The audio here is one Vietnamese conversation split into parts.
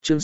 Chương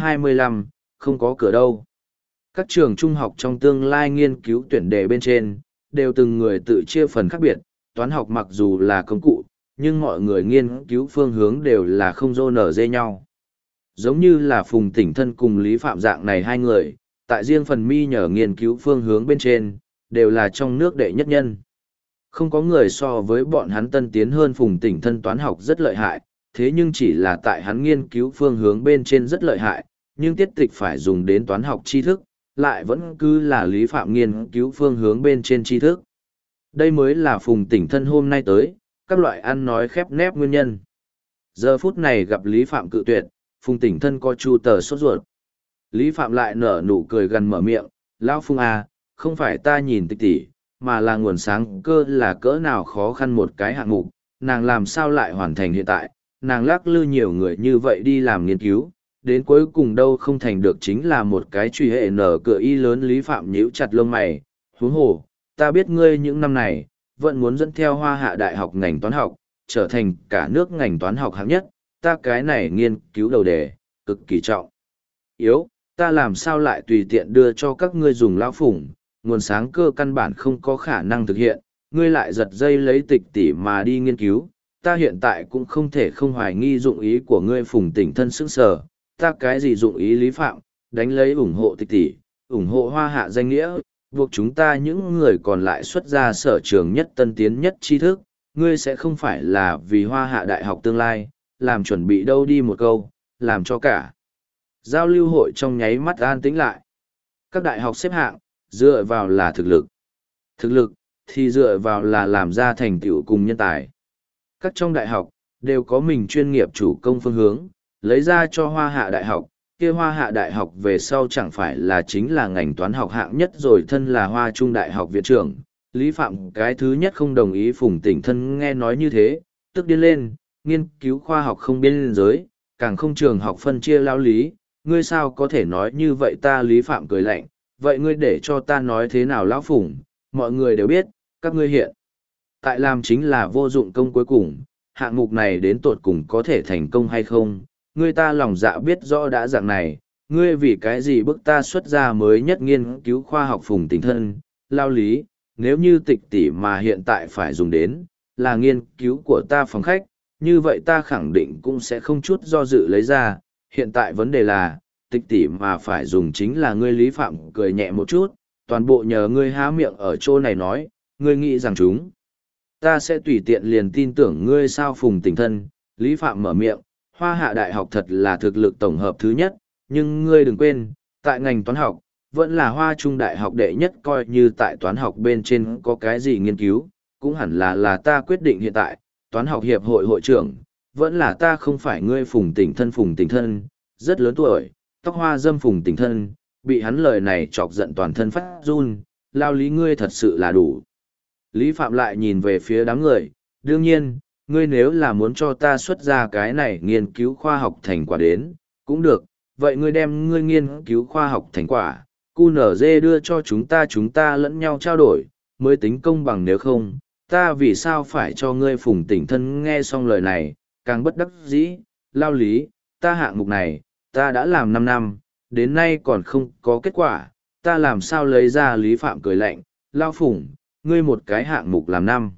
625, không có cửa đâu. Các trường trung học trong tương lai nghiên cứu tuyển đề bên trên, đều từng người tự chia phần khác biệt, toán học mặc dù là công cụ, nhưng mọi người nghiên cứu phương hướng đều là không dô nở dê nhau. Giống như là Phùng Tỉnh Thân cùng Lý Phạm dạng này hai người, tại riêng phần mi nhờ nghiên cứu phương hướng bên trên, đều là trong nước đệ nhất nhân. Không có người so với bọn hắn tân tiến hơn Phùng Tỉnh Thân toán học rất lợi hại, thế nhưng chỉ là tại hắn nghiên cứu phương hướng bên trên rất lợi hại, nhưng tiết tịch phải dùng đến toán học tri thức, lại vẫn cứ là Lý Phạm nghiên cứu phương hướng bên trên tri thức. Đây mới là Phùng Tỉnh Thân hôm nay tới, các loại ăn nói khép nép nguyên nhân. Giờ phút này gặp Lý Phạm cự tuyệt, Phùng Tỉnh Thân có chu tờ sốt ruột. Lý Phạm lại nở nụ cười gần mở miệng, Lão Phùng à, không phải ta nhìn tịch tỷ, mà là nguồn sáng cơ là cỡ nào khó khăn một cái hạng mục, nàng làm sao lại hoàn thành hiện tại, nàng lắc lư nhiều người như vậy đi làm nghiên cứu, đến cuối cùng đâu không thành được chính là một cái truy hệ nở cửa y lớn. Lý Phạm nhíu chặt lông mày, huống hồ, ta biết ngươi những năm này, vẫn muốn dẫn theo Hoa Hạ Đại học ngành toán học, trở thành cả nước ngành toán học hạng nhất, ta cái này nghiên cứu đầu đề, cực kỳ trọng yếu, ta làm sao lại tùy tiện đưa cho các ngươi dùng. Lão Phùng, nguồn sáng cơ căn bản không có khả năng thực hiện, ngươi lại giật dây lấy tịch tỷ mà đi nghiên cứu, ta hiện tại cũng không thể không hoài nghi dụng ý của ngươi. Phùng Tỉnh Thân sững sờ, ta cái gì dụng ý? Lý Phạm, đánh lấy ủng hộ tịch tỷ, ủng hộ Hoa Hạ danh nghĩa, buộc chúng ta những người còn lại xuất ra sở trường nhất tân tiến nhất tri thức, ngươi sẽ không phải là vì Hoa Hạ Đại học tương lai, làm chuẩn bị đâu? Đi một câu, làm cho cả giao lưu hội trong nháy mắt an tĩnh lại. Các đại học xếp hạng, dựa vào là thực lực. Thực lực, thì dựa vào là làm ra thành tựu cùng nhân tài. Các trong đại học, đều có mình chuyên nghiệp chủ công phương hướng, lấy ra cho Hoa Hạ Đại học, kia Hoa Hạ Đại học về sau chẳng phải là chính là ngành toán học hạng nhất rồi. Thân là Hoa Trung Đại học viện trưởng, Lý Phạm cái thứ nhất không đồng ý. Phùng Tỉnh Thân nghe nói như thế, tức điên lên, nghiên cứu khoa học không biên giới, càng không trường học phân chia lao lý, ngươi sao có thể nói như vậy ta? Lý Phạm cười lạnh, vậy ngươi để cho ta nói thế nào? Lão Phùng, mọi người đều biết, các ngươi hiện tại làm chính là vô dụng công cuối cùng, hạng mục này đến tột cùng có thể thành công hay không, ngươi ta lòng dạ biết rõ đã dạng này, ngươi vì cái gì bức ta xuất ra mới nhất nghiên cứu khoa học? Phùng Tỉnh Thân, lao lý, nếu như tịch tỷ mà hiện tại phải dùng đến, là nghiên cứu của ta phòng khách, như vậy ta khẳng định cũng sẽ không chút do dự lấy ra, hiện tại vấn đề là, tịch tỷ mà phải dùng chính là ngươi. Lý Phạm cười nhẹ một chút, toàn bộ nhờ ngươi há miệng ở chỗ này nói, ngươi nghĩ rằng chúng ta sẽ tùy tiện liền tin tưởng ngươi sao? Phùng Tỉnh Thân, Lý Phạm mở miệng, Hoa Hạ Đại học thật là thực lực tổng hợp thứ nhất, nhưng ngươi đừng quên, tại ngành toán học, vẫn là Hoa Trung Đại học đệ nhất, coi như tại toán học bên trên có cái gì nghiên cứu, cũng hẳn là ta quyết định. Hiện tại, toán học hiệp hội hội trưởng, vẫn là ta, không phải ngươi. Phùng Tỉnh Thân, Phùng Tỉnh Thân, rất lớn tuổi, tóc hoa dâm. Phùng Tỉnh Thân, bị hắn lời này chọc giận toàn thân phát run, lao lý ngươi thật sự là đủ. Lý Phạm lại nhìn về phía đám người, đương nhiên, ngươi nếu là muốn cho ta xuất ra cái này nghiên cứu khoa học thành quả đến, cũng được, vậy ngươi đem ngươi nghiên cứu khoa học thành quả, QNZ đưa cho chúng ta lẫn nhau trao đổi, mới tính công bằng, nếu không, ta vì sao phải cho ngươi? Phùng Tỉnh Thân nghe xong lời này, càng bất đắc dĩ, lao lý, ta hạng mục này, ta đã làm 5 năm, đến nay còn không có kết quả, ta làm sao lấy ra? Lý Phạm cười lạnh, lao Phùng, ngươi một cái hạng mục làm 5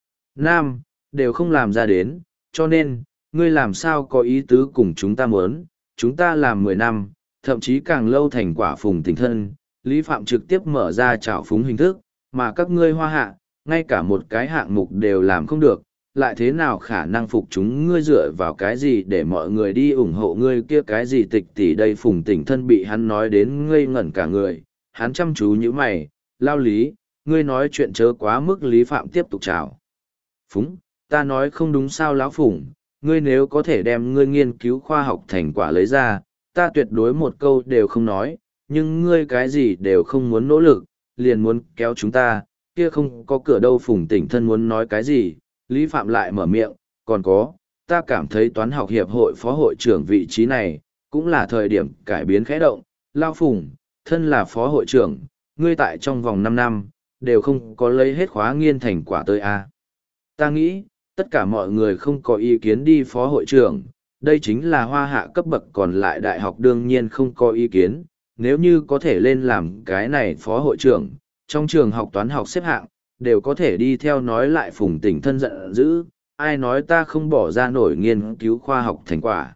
năm, đều không làm ra đến, cho nên, ngươi làm sao có ý tứ cùng chúng ta muốn, chúng ta làm 10 năm, thậm chí càng lâu thành quả? Phùng Tỉnh Thân, Lý Phạm trực tiếp mở ra trào phúng hình thức, mà các ngươi Hoa Hạ, ngay cả một cái hạng mục đều làm không được, lại thế nào khả năng phục chúng ngươi? Dựa vào cái gì để mọi người đi ủng hộ ngươi? Kia cái gì tịch tỷ đây? Phùng Tỉnh Thân bị hắn nói đến ngây ngẩn cả người, hắn chăm chú như mày, lao lý, ngươi nói chuyện chớ quá mức. Lý Phạm tiếp tục chào phúng, ta nói không đúng sao? Lão Phùng, ngươi nếu có thể đem ngươi nghiên cứu khoa học thành quả lấy ra, ta tuyệt đối một câu đều không nói, nhưng ngươi cái gì đều không muốn nỗ lực, liền muốn kéo chúng ta, kia không có cửa đâu. Phùng Tỉnh Thân muốn nói cái gì, Lý Phạm lại mở miệng, còn có, ta cảm thấy toán học hiệp hội phó hội trưởng vị trí này, cũng là thời điểm cải biến khẽ động. Lao Phùng, thân là phó hội trưởng, ngươi tại trong vòng 5 năm, đều không có lấy hết khóa nghiên thành quả tới a. Ta nghĩ, tất cả mọi người không có ý kiến đi phó hội trưởng, đây chính là hoa hạ cấp bậc, còn lại đại học đương nhiên không có ý kiến, nếu như có thể lên làm cái này phó hội trưởng, trong trường học toán học xếp hạng, đều có thể đi theo nói lại Phùng Tỉnh thân giận dữ, ai nói ta không bỏ ra nổi nghiên cứu khoa học thành quả.